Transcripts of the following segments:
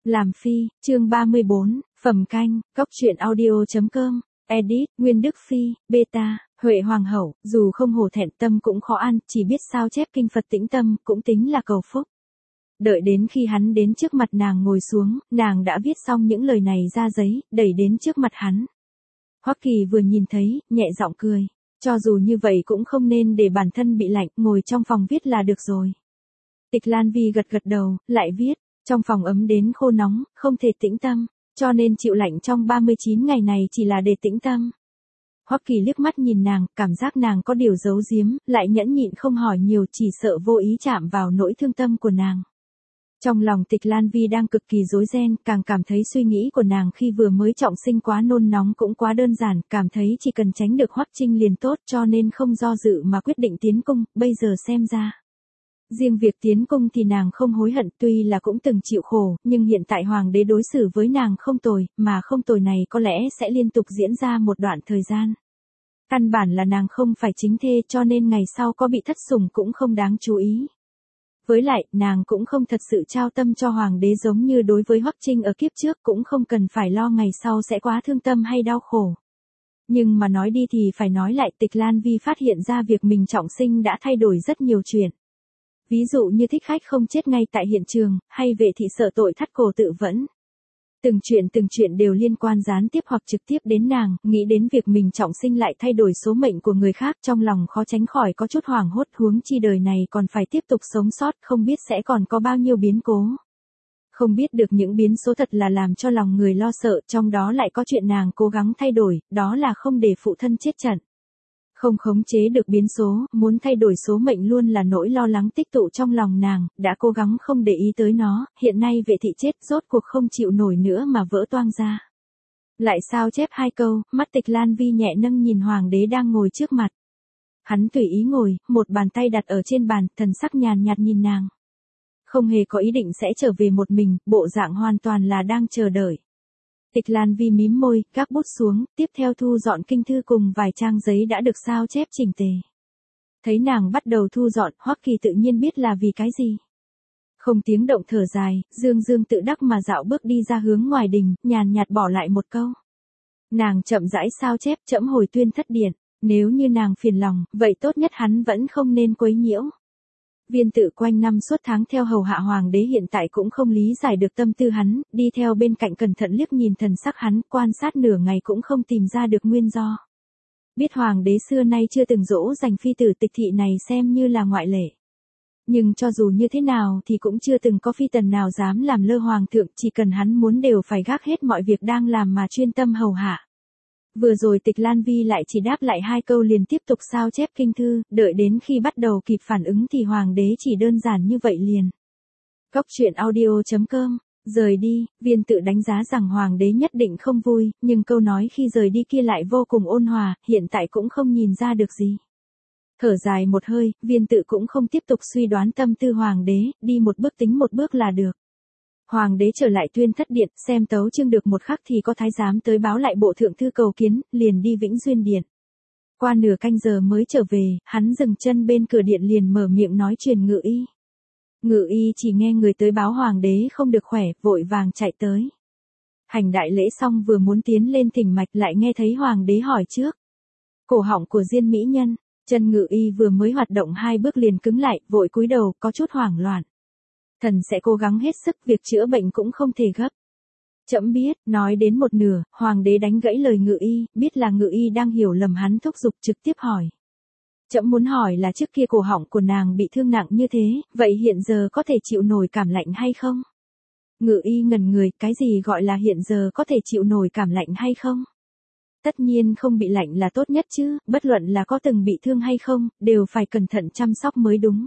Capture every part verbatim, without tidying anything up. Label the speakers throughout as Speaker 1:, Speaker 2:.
Speaker 1: Làm phi, chương ba mươi bốn, phẩm canh, cóc truyện audio chấm com, edit, Nguyên Đức Phi, beta, Huệ Hoàng hậu, dù không hổ thẹn tâm cũng khó ăn, chỉ biết sao chép kinh Phật tĩnh tâm, cũng tính là cầu phúc. Đợi đến khi hắn đến trước mặt nàng ngồi xuống, nàng đã viết xong những lời này ra giấy, đẩy đến trước mặt hắn. Hoắc Kỳ vừa nhìn thấy, nhẹ giọng cười, cho dù như vậy cũng không nên để bản thân bị lạnh, ngồi trong phòng viết là được rồi. Tịch Lan Vi gật gật đầu, lại viết, trong phòng ấm đến khô nóng, không thể tĩnh tâm, cho nên chịu lạnh trong ba mươi chín ngày này chỉ là để tĩnh tâm. Hoắc Kỳ liếc mắt nhìn nàng, cảm giác nàng có điều giấu giếm, lại nhẫn nhịn không hỏi nhiều, chỉ sợ vô ý chạm vào nỗi thương tâm của nàng. Trong lòng Tịch Lan Vi đang cực kỳ rối ren, càng cảm thấy suy nghĩ của nàng khi vừa mới trọng sinh quá nôn nóng cũng quá đơn giản, cảm thấy chỉ cần tránh được Hoắc Trinh liền tốt, cho nên không do dự mà quyết định tiến cung, bây giờ xem ra. Riêng việc tiến cung thì nàng không hối hận, tuy là cũng từng chịu khổ, nhưng hiện tại hoàng đế đối xử với nàng không tồi, mà không tồi này có lẽ sẽ liên tục diễn ra một đoạn thời gian. Căn bản là nàng không phải chính thê, cho nên ngày sau có bị thất sủng cũng không đáng chú ý. Với lại, nàng cũng không thật sự trao tâm cho hoàng đế giống như đối với Hoắc Trinh ở kiếp trước, cũng không cần phải lo ngày sau sẽ quá thương tâm hay đau khổ. Nhưng mà nói đi thì phải nói lại, Tịch Lan Vi phát hiện ra việc mình trọng sinh đã thay đổi rất nhiều chuyện. Ví dụ như thích khách không chết ngay tại hiện trường, hay vệ thị sợ tội thắt cổ tự vẫn. Từng chuyện từng chuyện đều liên quan gián tiếp hoặc trực tiếp đến nàng, nghĩ đến việc mình trọng sinh lại thay đổi số mệnh của người khác, trong lòng khó tránh khỏi có chút hoảng hốt, huống chi đời này còn phải tiếp tục sống sót, không biết sẽ còn có bao nhiêu biến cố. Không biết được những biến số thật là làm cho lòng người lo sợ, trong đó lại có chuyện nàng cố gắng thay đổi, đó là không để phụ thân chết trận. Không khống chế được biến số, muốn thay đổi số mệnh luôn là nỗi lo lắng tích tụ trong lòng nàng, đã cố gắng không để ý tới nó, hiện nay vệ thị chết rốt cuộc không chịu nổi nữa mà vỡ toang ra. Lại sao chép hai câu, mắt Tịch Lan Vi nhẹ nâng nhìn hoàng đế đang ngồi trước mặt. Hắn tùy ý ngồi, một bàn tay đặt ở trên bàn, thần sắc nhàn nhạt nhìn nàng. Không hề có ý định sẽ trở về một mình, bộ dạng hoàn toàn là đang chờ đợi. Tịch Lan Vi mím môi, gác bút xuống, tiếp theo thu dọn kinh thư cùng vài trang giấy đã được sao chép chỉnh tề. Thấy nàng bắt đầu thu dọn, Hoắc Kỳ tự nhiên biết là vì cái gì. Không tiếng động thở dài, dương dương tự đắc mà dạo bước đi ra hướng ngoài đình, nhàn nhạt bỏ lại một câu. Nàng chậm rãi sao chép, trẫm hồi tuyên thất điện, nếu như nàng phiền lòng, vậy tốt nhất hắn vẫn không nên quấy nhiễu. Viên Tự quanh năm suốt tháng theo hầu hạ hoàng đế hiện tại cũng không lý giải được tâm tư hắn, đi theo bên cạnh cẩn thận liếc nhìn thần sắc hắn, quan sát nửa ngày cũng không tìm ra được nguyên do. Biết hoàng đế xưa nay chưa từng dỗ dành phi tử Tịch thị này xem như là ngoại lệ. Nhưng cho dù như thế nào thì cũng chưa từng có phi tần nào dám làm lơ hoàng thượng, chỉ cần hắn muốn đều phải gác hết mọi việc đang làm mà chuyên tâm hầu hạ. Vừa rồi Tịch Lan Vi lại chỉ đáp lại hai câu liền tiếp tục sao chép kinh thư, đợi đến khi bắt đầu kịp phản ứng thì hoàng đế chỉ đơn giản như vậy liền. Cóc truyện audio chấm com, rời đi, Viên Tự đánh giá rằng hoàng đế nhất định không vui, nhưng câu nói khi rời đi kia lại vô cùng ôn hòa, hiện tại cũng không nhìn ra được gì. Thở dài một hơi, Viên Tự cũng không tiếp tục suy đoán tâm tư hoàng đế, đi một bước tính một bước là được. Hoàng đế trở lại tuyên thất điện, xem tấu chương được một khắc thì có thái giám tới báo lại bộ thượng thư cầu kiến, liền đi Vĩnh Duyên điện. Qua nửa canh giờ mới trở về, hắn dừng chân bên cửa điện liền mở miệng nói truyền Ngự Y. Ngự Y chỉ nghe người tới báo hoàng đế không được khỏe, vội vàng chạy tới. Hành đại lễ xong vừa muốn tiến lên thỉnh mạch lại nghe thấy hoàng đế hỏi trước. Cổ họng của Diên mỹ nhân, chân Ngự Y vừa mới hoạt động hai bước liền cứng lại, vội cúi đầu, có chút hoảng loạn. Thần sẽ cố gắng hết sức, việc chữa bệnh cũng không thể gấp. Trẫm biết, nói đến một nửa, hoàng đế đánh gãy lời Ngự Y, biết là Ngự Y đang hiểu lầm hắn thúc giục trực tiếp hỏi. Trẫm muốn hỏi là trước kia cổ họng của nàng bị thương nặng như thế, vậy hiện giờ có thể chịu nổi cảm lạnh hay không? Ngự Y ngẩn người, cái gì gọi là hiện giờ có thể chịu nổi cảm lạnh hay không? Tất nhiên không bị lạnh là tốt nhất chứ, bất luận là có từng bị thương hay không, đều phải cẩn thận chăm sóc mới đúng.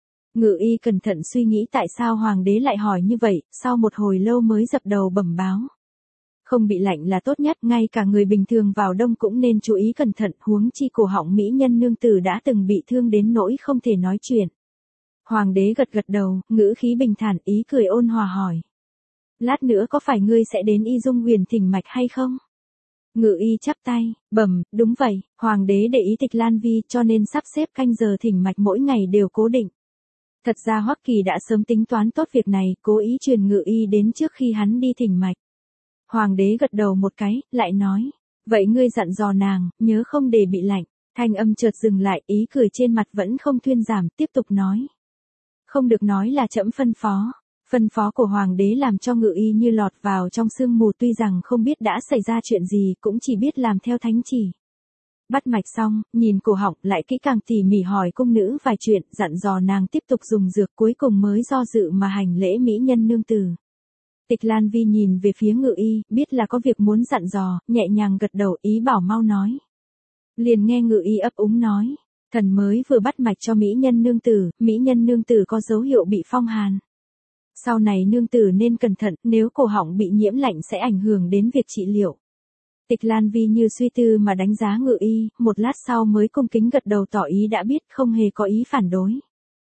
Speaker 1: Ngự Y cẩn thận suy nghĩ tại sao hoàng đế lại hỏi như vậy, sau một hồi lâu mới dập đầu bẩm báo. Không bị lạnh là tốt nhất, ngay cả người bình thường vào đông cũng nên chú ý cẩn thận, huống chi cổ họng mỹ nhân nương tử đã từng bị thương đến nỗi không thể nói chuyện. Hoàng đế gật gật đầu, ngữ khí bình thản, ý cười ôn hòa hỏi. Lát nữa có phải ngươi sẽ đến Y Dung Huyền thỉnh mạch hay không? Ngự Y chắp tay, bẩm, đúng vậy, hoàng đế để ý Tịch Lan Vi cho nên sắp xếp canh giờ thỉnh mạch mỗi ngày đều cố định. Thật ra Hoắc Kỳ đã sớm tính toán tốt việc này, cố ý truyền Ngự Y đến trước khi hắn đi thỉnh mạch. Hoàng đế gật đầu một cái, lại nói, vậy ngươi dặn dò nàng, nhớ không để bị lạnh. Thanh âm chợt dừng lại, ý cười trên mặt vẫn không thuyên giảm, tiếp tục nói. Không được nói là trẫm phân phó. Phân phó của Hoàng đế làm cho Ngự Y như lọt vào trong sương mù, tuy rằng không biết đã xảy ra chuyện gì, cũng chỉ biết làm theo thánh chỉ. Bắt mạch xong, nhìn cổ họng lại kỹ càng tỉ mỉ hỏi cung nữ vài chuyện, dặn dò nàng tiếp tục dùng dược, cuối cùng mới do dự mà hành lễ mỹ nhân nương tử. Tịch Lan Vi nhìn về phía Ngự Y, biết là có việc muốn dặn dò, nhẹ nhàng gật đầu ý bảo mau nói. Liền nghe Ngự Y ấp úng nói, thần mới vừa bắt mạch cho mỹ nhân nương tử, mỹ nhân nương tử có dấu hiệu bị phong hàn. Sau này nương tử nên cẩn thận, nếu cổ họng bị nhiễm lạnh sẽ ảnh hưởng đến việc trị liệu. Tịch Lan Vi như suy tư mà đánh giá Ngự Y, một lát sau mới cung kính gật đầu tỏ ý đã biết, không hề có ý phản đối.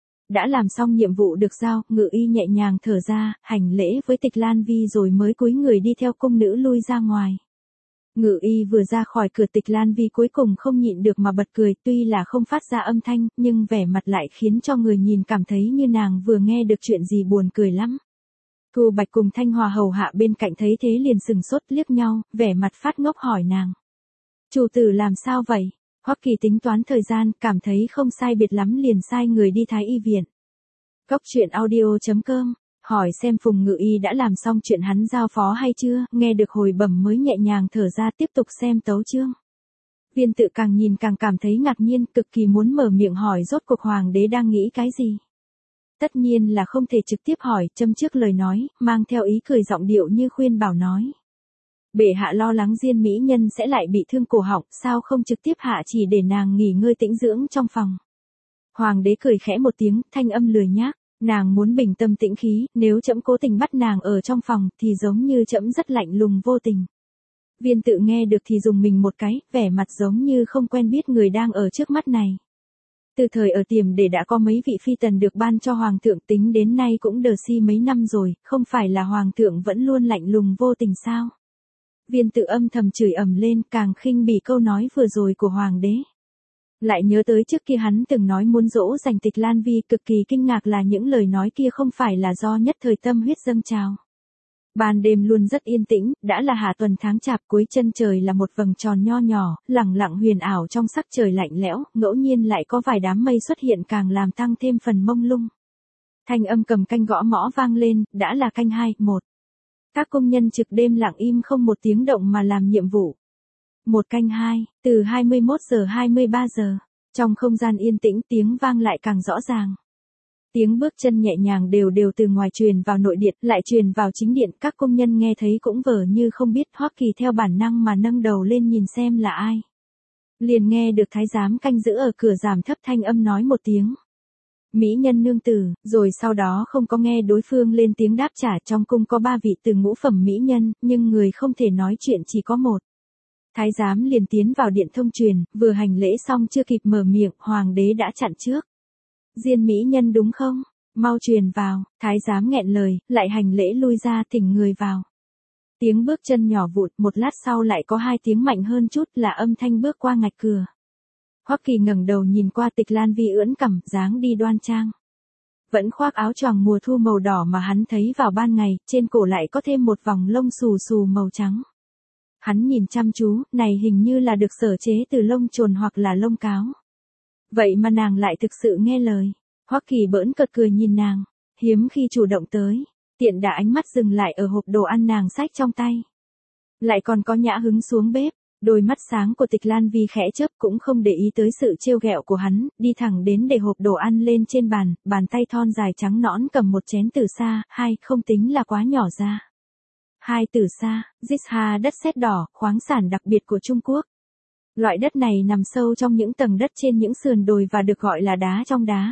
Speaker 1: Đã làm xong nhiệm vụ được giao, Ngự Y nhẹ nhàng thở ra, hành lễ với Tịch Lan Vi rồi mới cúi người đi theo cung nữ lui ra ngoài. Ngự Y vừa ra khỏi cửa, Tịch Lan Vi cuối cùng không nhịn được mà bật cười, tuy là không phát ra âm thanh, nhưng vẻ mặt lại khiến cho người nhìn cảm thấy như nàng vừa nghe được chuyện gì buồn cười lắm. Thu Bạch cùng Thanh Hòa hầu hạ bên cạnh thấy thế liền sừng sốt liếc nhau, vẻ mặt phát ngốc hỏi nàng. Chủ tử làm sao vậy? Hoắc Kỳ tính toán thời gian, cảm thấy không sai biệt lắm liền sai người đi Thái Y viện. Cốc truyện audio chấm com, hỏi xem Phùng Ngự Y đã làm xong chuyện hắn giao phó hay chưa, nghe được hồi bẩm mới nhẹ nhàng thở ra tiếp tục xem tấu chương. Viên Tự càng nhìn càng cảm thấy ngạc nhiên, cực kỳ muốn mở miệng hỏi rốt cuộc Hoàng đế đang nghĩ cái gì. Tất nhiên là không thể trực tiếp hỏi, châm trước lời nói, mang theo ý cười giọng điệu như khuyên bảo nói. Bệ hạ lo lắng Diên mỹ nhân sẽ lại bị thương cổ họng, sao không trực tiếp hạ chỉ để nàng nghỉ ngơi tĩnh dưỡng trong phòng. Hoàng đế cười khẽ một tiếng, thanh âm lười nhác, nàng muốn bình tâm tĩnh khí, nếu trẫm cố tình bắt nàng ở trong phòng thì giống như trẫm rất lạnh lùng vô tình. Viên Tự nghe được thì dùng mình một cái, vẻ mặt giống như không quen biết người đang ở trước mắt này. Từ thời ở Tiềm Để đã có mấy vị phi tần được ban cho hoàng thượng, tính đến nay cũng đờ si mấy năm rồi, không phải là hoàng thượng vẫn luôn lạnh lùng vô tình sao? Viên Tự âm thầm chửi ầm lên, càng khinh bỉ câu nói vừa rồi của hoàng đế. Lại nhớ tới trước kia hắn từng nói muốn dỗ dành Tịch Lan Vi, cực kỳ kinh ngạc là những lời nói kia không phải là do nhất thời tâm huyết dâng trào. Ban đêm luôn rất yên tĩnh, đã là hạ tuần tháng chạp, cuối chân trời là một vầng tròn nho nhỏ, lẳng lặng huyền ảo trong sắc trời lạnh lẽo, ngẫu nhiên lại có vài đám mây xuất hiện càng làm tăng thêm phần mông lung. Thanh âm cầm canh gõ mõ vang lên, đã là canh hai, một. Các công nhân trực đêm lặng im không một tiếng động mà làm nhiệm vụ. Một canh hai, từ hai mươi mốt giờ hai mươi ba giờ, trong không gian yên tĩnh tiếng vang lại càng rõ ràng. Tiếng bước chân nhẹ nhàng đều đều từ ngoài truyền vào nội điện, lại truyền vào chính điện, các công nhân nghe thấy cũng vờ như không biết. Hoắc Kỳ theo bản năng mà nâng đầu lên nhìn xem là ai. Liền nghe được thái giám canh giữ ở cửa giảm thấp thanh âm nói một tiếng. Mỹ nhân nương tử, rồi sau đó không có nghe đối phương lên tiếng đáp trả. Trong cung có ba vị từ ngũ phẩm mỹ nhân, nhưng người không thể nói chuyện chỉ có một. Thái giám liền tiến vào điện thông truyền, vừa hành lễ xong chưa kịp mở miệng, hoàng đế đã chặn trước. Diên mỹ nhân đúng không? Mau truyền vào, thái giám nghẹn lời, lại hành lễ lui ra thỉnh người vào. Tiếng bước chân nhỏ vụn, một lát sau lại có hai tiếng mạnh hơn chút là âm thanh bước qua ngạch cửa. Hoắc Kỳ ngẩng đầu nhìn qua Tịch Lan Vi ưỡn cằm, dáng đi đoan trang. Vẫn khoác áo choàng mùa thu màu đỏ mà hắn thấy vào ban ngày, trên cổ lại có thêm một vòng lông xù xù màu trắng. Hắn nhìn chăm chú, này hình như là được sở chế từ lông chồn hoặc là lông cáo. Vậy mà nàng lại thực sự nghe lời. Hoắc Kỳ bỡn cợt cười nhìn nàng, hiếm khi chủ động tới, tiện đà ánh mắt dừng lại ở hộp đồ ăn nàng xách trong tay. Lại còn có nhã hứng xuống bếp, đôi mắt sáng của Tịch Lan Vi khẽ chớp cũng không để ý tới sự trêu ghẹo của hắn, đi thẳng đến để hộp đồ ăn lên trên bàn, bàn tay thon dài trắng nõn cầm một chén từ sa, hai không tính là quá nhỏ ra. Hai từ sa, Zisha đất sét đỏ, khoáng sản đặc biệt của Trung Quốc. Loại đất này nằm sâu trong những tầng đất trên những sườn đồi và được gọi là đá trong đá.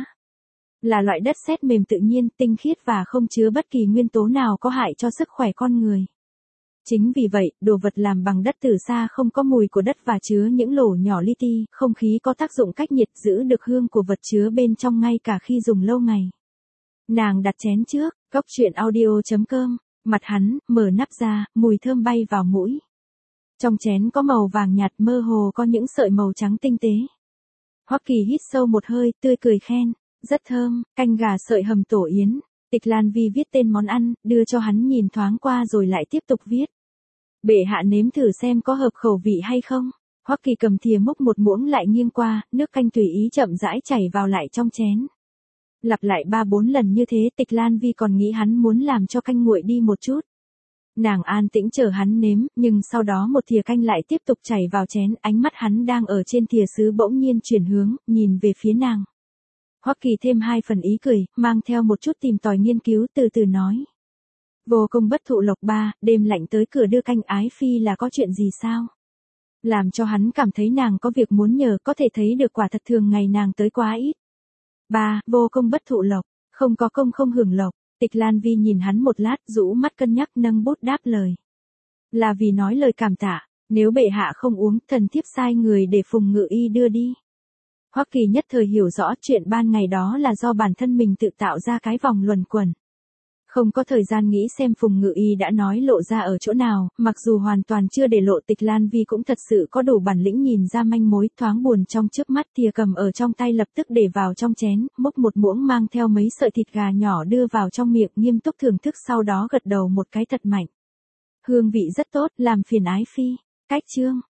Speaker 1: Là loại đất sét mềm tự nhiên, tinh khiết và không chứa bất kỳ nguyên tố nào có hại cho sức khỏe con người. Chính vì vậy, đồ vật làm bằng đất từ sa không có mùi của đất và chứa những lỗ nhỏ li ti, không khí có tác dụng cách nhiệt, giữ được hương của vật chứa bên trong ngay cả khi dùng lâu ngày. Nàng đặt chén trước, cốc truyện audio chấm com, mặt hắn, mở nắp ra, mùi thơm bay vào mũi. Trong chén có màu vàng nhạt mơ hồ có những sợi màu trắng tinh tế. Hoắc Kỳ hít sâu một hơi, tươi cười khen, Rất thơm, canh gà sợi hầm tổ yến. Tịch Lan Vi viết tên món ăn, đưa cho hắn nhìn thoáng qua rồi lại tiếp tục viết. Bệ hạ nếm thử xem có hợp khẩu vị hay không. Hoắc Kỳ cầm thìa múc một muỗng lại nghiêng qua, nước canh tùy ý chậm rãi chảy vào lại trong chén. Lặp lại ba bốn lần như thế, Tịch Lan Vi còn nghĩ hắn muốn làm cho canh nguội đi một chút. Nàng an tĩnh chờ hắn nếm, nhưng sau đó một thìa canh lại tiếp tục chảy vào chén, ánh mắt hắn đang ở trên thìa sứ bỗng nhiên chuyển hướng, nhìn về phía nàng. Hoắc Kỳ thêm hai phần ý cười, mang theo một chút tìm tòi nghiên cứu từ từ nói. Vô công bất thụ lộc ba, đêm lạnh tới cửa đưa canh ái phi là có chuyện gì sao? Làm cho hắn cảm thấy nàng có việc muốn nhờ, có thể thấy được quả thật thường ngày nàng tới quá ít. Ba, vô công bất thụ lộc, không có công không hưởng lộc. Tịch Lan Vi nhìn hắn một lát, rũ mắt cân nhắc nâng bút đáp lời. Là vì nói lời cảm tạ, nếu bệ hạ không uống, thần thiếp sai người để Phùng Ngự Y đưa đi. Hoắc Kỳ nhất thời hiểu rõ chuyện ban ngày đó là do bản thân mình tự tạo ra cái vòng luẩn quẩn. Không có thời gian nghĩ xem Phùng Ngự Y đã nói lộ ra ở chỗ nào, mặc dù hoàn toàn chưa để lộ, Tịch Lan Vi cũng thật sự có đủ bản lĩnh nhìn ra manh mối, thoáng buồn trong trước mắt, thìa cầm ở trong tay lập tức để vào trong chén, múc một muỗng mang theo mấy sợi thịt gà nhỏ đưa vào trong miệng, nghiêm túc thưởng thức, sau đó gật đầu một cái thật mạnh. Hương vị rất tốt, làm phiền ái phi. Cách chương